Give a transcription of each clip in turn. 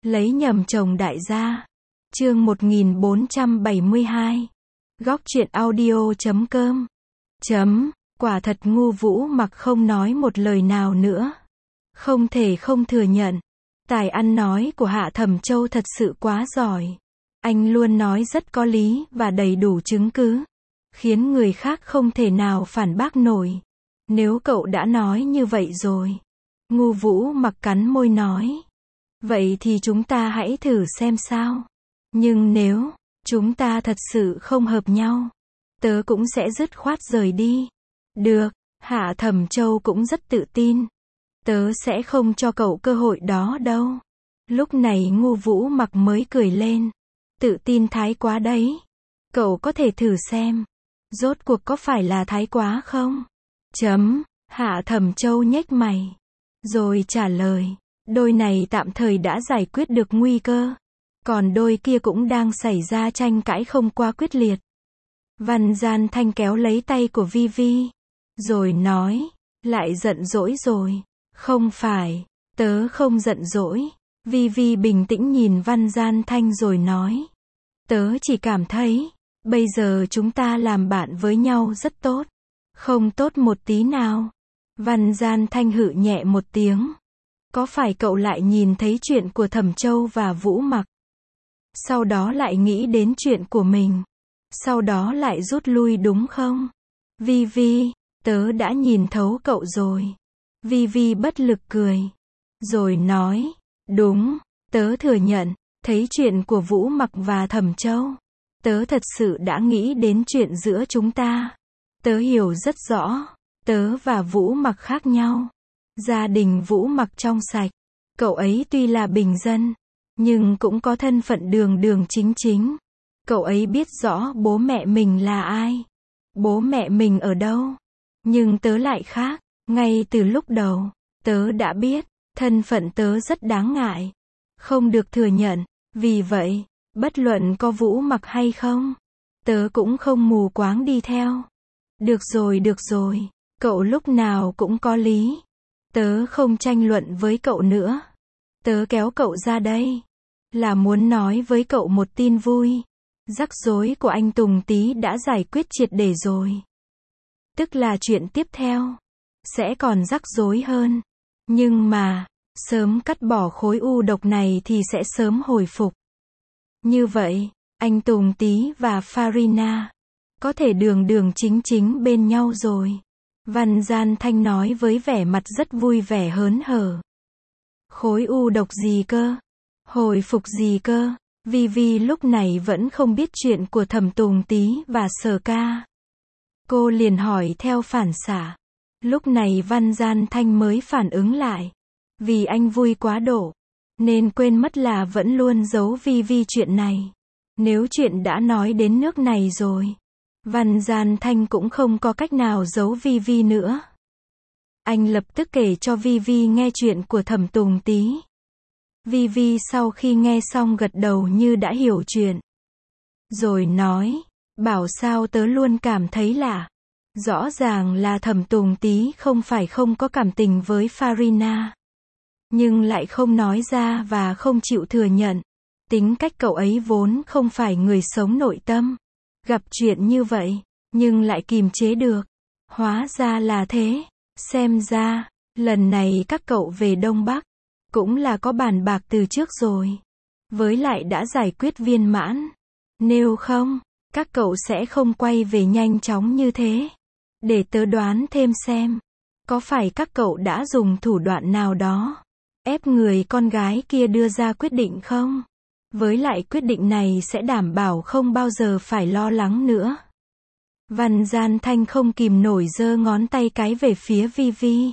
Lấy nhầm chồng đại gia. Chương 1472. Góc truyện audio.com. Quả thật ngu Vũ Mặc không nói một lời nào nữa. Không thể không thừa nhận. Tài ăn nói của Hạ Thẩm Châu thật sự quá giỏi. Anh luôn nói rất có lý và đầy đủ chứng cứ. Khiến người khác không thể nào phản bác nổi. Nếu cậu đã nói như vậy rồi. Ngu Vũ Mặc cắn môi nói. Vậy thì chúng ta hãy thử xem sao. Nhưng nếu chúng ta thật sự không hợp nhau, tớ cũng sẽ dứt khoát rời đi. Được, Hạ Thẩm Châu cũng rất tự tin. Tớ sẽ không cho cậu cơ hội đó đâu. Lúc này ngu Vũ Mặc mới cười lên. Tự tin thái quá đấy. Cậu có thể thử xem. Rốt cuộc có phải là thái quá không? Hạ Thẩm Châu nhếch mày. Rồi trả lời. Đôi này tạm thời đã giải quyết được nguy cơ. Còn đôi kia cũng đang xảy ra tranh cãi không quá quyết liệt. Văn Gian Thanh kéo lấy tay của Vi Vi. Rồi nói. Lại giận dỗi rồi. Không phải. Tớ không giận dỗi. Vi Vi bình tĩnh nhìn Văn Gian Thanh rồi nói. Tớ chỉ cảm thấy. Bây giờ chúng ta làm bạn với nhau rất tốt. Không tốt một tí nào. Văn Gian Thanh hự nhẹ một tiếng. Có phải cậu lại nhìn thấy chuyện của Thẩm Châu và Vũ Mặc? Sau đó lại nghĩ đến chuyện của mình. Sau đó lại rút lui đúng không? Vi Vi, tớ đã nhìn thấu cậu rồi. Vi Vi bất lực cười. Rồi nói, đúng, tớ thừa nhận, thấy chuyện của Vũ Mặc và Thẩm Châu. Tớ thật sự đã nghĩ đến chuyện giữa chúng ta. Tớ hiểu rất rõ, tớ và Vũ Mặc khác nhau. Gia đình Vũ Mặc trong sạch. Cậu ấy tuy là bình dân, nhưng cũng có thân phận đường đường chính chính. Cậu ấy biết rõ bố mẹ mình là ai. Bố mẹ mình ở đâu. Nhưng tớ lại khác. Ngay từ lúc đầu, tớ đã biết, thân phận tớ rất đáng ngại. Không được thừa nhận. Vì vậy, bất luận có Vũ Mặc hay không, tớ cũng không mù quáng đi theo. Được rồi. Cậu lúc nào cũng có lý. Tớ không tranh luận với cậu nữa. Tớ kéo cậu ra đây. Là muốn nói với cậu một tin vui. Rắc rối của anh Tùng Tý đã giải quyết triệt để rồi. Tức là chuyện tiếp theo sẽ còn rắc rối hơn. Nhưng mà, sớm cắt bỏ khối u độc này thì sẽ sớm hồi phục. Như vậy, anh Tùng Tý và Farina có thể đường đường chính chính bên nhau rồi. Văn Gian Thanh nói với vẻ mặt rất vui vẻ hớn hở. Khối u độc gì cơ? Hồi phục gì cơ? Vi Vi lúc này vẫn không biết chuyện của Thẩm Tùng Tý và Sở Ca. Cô liền hỏi theo phản xạ. Lúc này Văn Gian Thanh mới phản ứng lại. Vì anh vui quá độ, nên quên mất là vẫn luôn giấu Vi Vi chuyện này. Nếu chuyện đã nói đến nước này rồi, Văn Gian Thanh cũng không có cách nào giấu Vi Vi nữa. Anh lập tức kể cho Vi Vi nghe chuyện của Thẩm Tùng Tý. Vi Vi sau khi nghe xong gật đầu như đã hiểu chuyện. Rồi nói, bảo sao tớ luôn cảm thấy lạ. Rõ ràng là Thẩm Tùng Tý không phải không có cảm tình với Farina. Nhưng lại không nói ra và không chịu thừa nhận. Tính cách cậu ấy vốn không phải người sống nội tâm. Gặp chuyện như vậy, nhưng lại kìm chế được. Hóa ra là thế. Xem ra, lần này các cậu về Đông Bắc, cũng là có bàn bạc từ trước rồi. Với lại đã giải quyết viên mãn. Nếu không, các cậu sẽ không quay về nhanh chóng như thế. Để tớ đoán thêm xem. Có phải các cậu đã dùng thủ đoạn nào đó, ép người con gái kia đưa ra quyết định không? Với lại quyết định này sẽ đảm bảo không bao giờ phải lo lắng nữa. Văn Gian Thanh không kìm nổi giơ ngón tay cái về phía Vi Vi.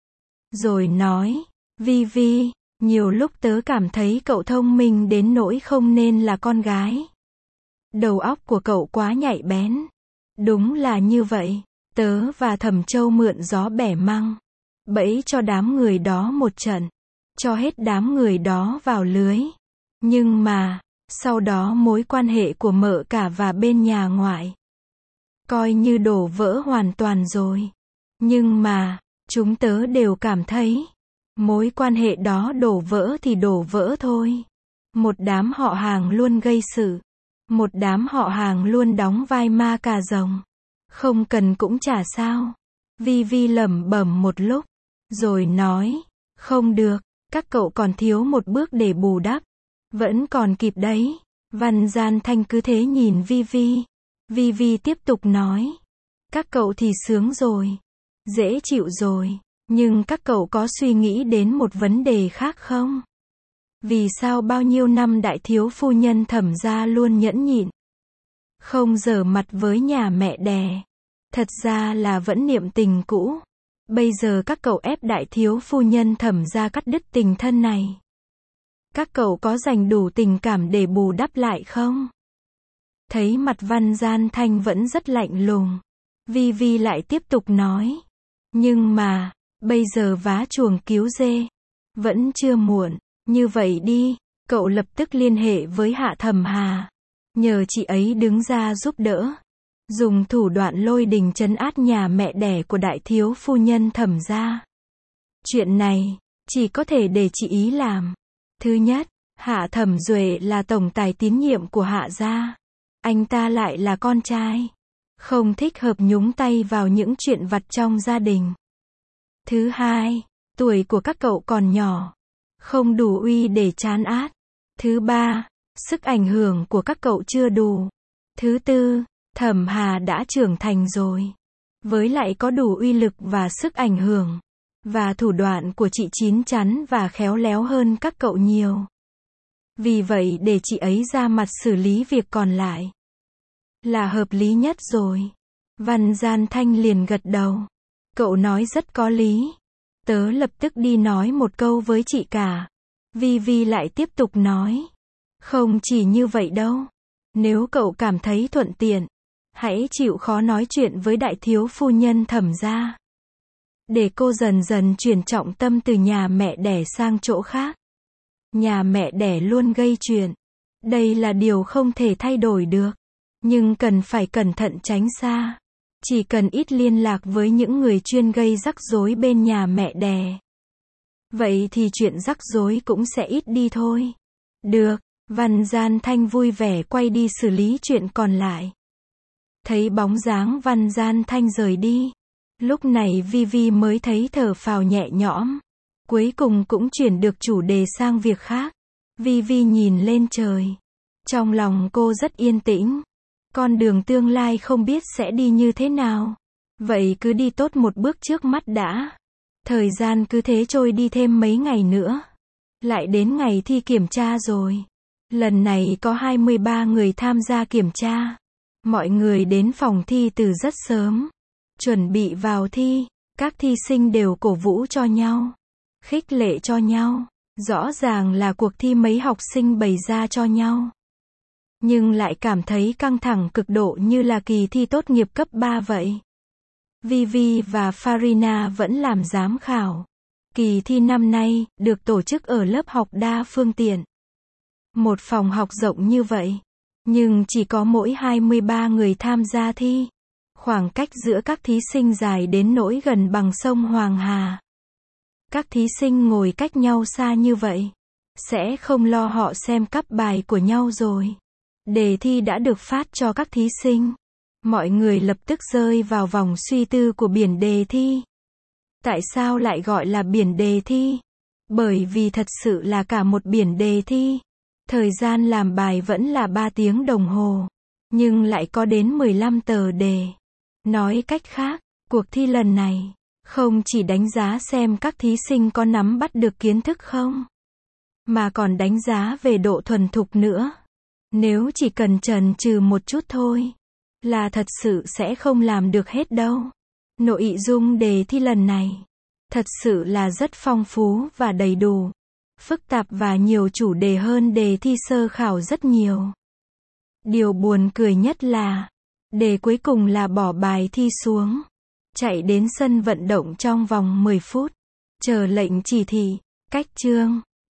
Rồi nói, Vi Vi, nhiều lúc tớ cảm thấy cậu thông minh đến nỗi không nên là con gái. Đầu óc của cậu quá nhạy bén. Đúng là như vậy. Tớ và Thẩm Châu mượn gió bẻ măng, bẫy cho đám người đó một trận. Cho hết đám người đó vào lưới. Nhưng mà, sau đó mối quan hệ của Mợ Cả và bên nhà ngoại coi như đổ vỡ hoàn toàn rồi. Nhưng mà, chúng tớ đều cảm thấy, mối quan hệ đó đổ vỡ thì đổ vỡ thôi. Một đám họ hàng luôn gây sự. Một đám họ hàng luôn đóng vai ma cà rồng. Không cần cũng chả sao. Vi Vi lẩm bẩm một lúc, rồi nói, không được, các cậu còn thiếu một bước để bù đắp. Vẫn còn kịp đấy. Văn Gian Thanh cứ thế nhìn Vi Vi. Vi Vi tiếp tục nói, các cậu thì sướng rồi. Dễ chịu rồi. Nhưng các cậu có suy nghĩ đến một vấn đề khác không? Vì sao bao nhiêu năm đại thiếu phu nhân Thẩm gia luôn nhẫn nhịn, không giở mặt với nhà mẹ đẻ? Thật ra là vẫn niệm tình cũ. Bây giờ các cậu ép đại thiếu phu nhân Thẩm gia cắt đứt tình thân này. Các cậu có dành đủ tình cảm để bù đắp lại không? Thấy mặt Văn Gian Thanh vẫn rất lạnh lùng, Vi Vi lại tiếp tục nói. Nhưng mà, bây giờ vá chuồng cứu dê. Vẫn chưa muộn. Như vậy đi, cậu lập tức liên hệ với Hạ Thẩm Hà. Nhờ chị ấy đứng ra giúp đỡ. Dùng thủ đoạn lôi đình trấn át nhà mẹ đẻ của đại thiếu phu nhân Thẩm gia. Chuyện này, chỉ có thể để chị ý làm. Thứ nhất, Hạ Thẩm Duệ là tổng tài tín nhiệm của Hạ gia. Anh ta lại là con trai. Không thích hợp nhúng tay vào những chuyện vặt trong gia đình. Thứ hai, tuổi của các cậu còn nhỏ. Không đủ uy để trấn át. Thứ ba, sức ảnh hưởng của các cậu chưa đủ. Thứ tư, Thẩm Hà đã trưởng thành rồi. Với lại có đủ uy lực và sức ảnh hưởng. Và thủ đoạn của chị chín chắn và khéo léo hơn các cậu nhiều. Vì vậy để chị ấy ra mặt xử lý việc còn lại là hợp lý nhất rồi. Văn Gian Thanh liền gật đầu. Cậu nói rất có lý. Tớ lập tức đi nói một câu với chị cả. Vi Vi lại tiếp tục nói. Không chỉ như vậy đâu. Nếu cậu cảm thấy thuận tiện, hãy chịu khó nói chuyện với đại thiếu phu nhân Thẩm gia. Để cô dần dần chuyển trọng tâm từ nhà mẹ đẻ sang chỗ khác. Nhà mẹ đẻ luôn gây chuyện. Đây là điều không thể thay đổi được. Nhưng cần phải cẩn thận tránh xa. Chỉ cần ít liên lạc với những người chuyên gây rắc rối bên nhà mẹ đẻ. Vậy thì chuyện rắc rối cũng sẽ ít đi thôi. Được, Văn Gian Thanh vui vẻ quay đi xử lý chuyện còn lại. Thấy bóng dáng Văn Gian Thanh rời đi. Lúc này Vi Vi mới thấy thở phào nhẹ nhõm. Cuối cùng cũng chuyển được chủ đề sang việc khác. Vi Vi nhìn lên trời. Trong lòng cô rất yên tĩnh. Con đường tương lai không biết sẽ đi như thế nào. Vậy cứ đi tốt một bước trước mắt đã. Thời gian cứ thế trôi đi thêm mấy ngày nữa. Lại đến ngày thi kiểm tra rồi. Lần này có 23 người tham gia kiểm tra. Mọi người đến phòng thi từ rất sớm. Chuẩn bị vào thi. Các thi sinh đều cổ vũ cho nhau. Khích lệ cho nhau. Rõ ràng là cuộc thi mấy học sinh bày ra cho nhau. Nhưng lại cảm thấy căng thẳng cực độ như là kỳ thi tốt nghiệp cấp 3 vậy. Vi Vi và Farina vẫn làm giám khảo. Kỳ thi năm nay, được tổ chức ở lớp học đa phương tiện. Một phòng học rộng như vậy. Nhưng chỉ có mỗi 23 người tham gia thi. Khoảng cách giữa các thí sinh dài đến nỗi gần bằng sông Hoàng Hà. Các thí sinh ngồi cách nhau xa như vậy. Sẽ không lo họ xem cắp bài của nhau rồi. Đề thi đã được phát cho các thí sinh. Mọi người lập tức rơi vào vòng suy tư của biển đề thi. Tại sao lại gọi là biển đề thi? Bởi vì thật sự là cả một biển đề thi. Thời gian làm bài vẫn là 3 tiếng đồng hồ. Nhưng lại có đến 15 tờ đề. Nói cách khác, cuộc thi lần này không chỉ đánh giá xem các thí sinh có nắm bắt được kiến thức không, mà còn đánh giá về độ thuần thục nữa. Nếu chỉ cần chần chừ một chút thôi, là thật sự sẽ không làm được hết đâu. Nội dung đề thi lần này thật sự là rất phong phú và đầy đủ, phức tạp và nhiều chủ đề hơn đề thi sơ khảo rất nhiều. Điều buồn cười nhất là, đề cuối cùng là bỏ bài thi xuống, chạy đến sân vận động trong vòng 10 phút, chờ lệnh chỉ thị, cách chương.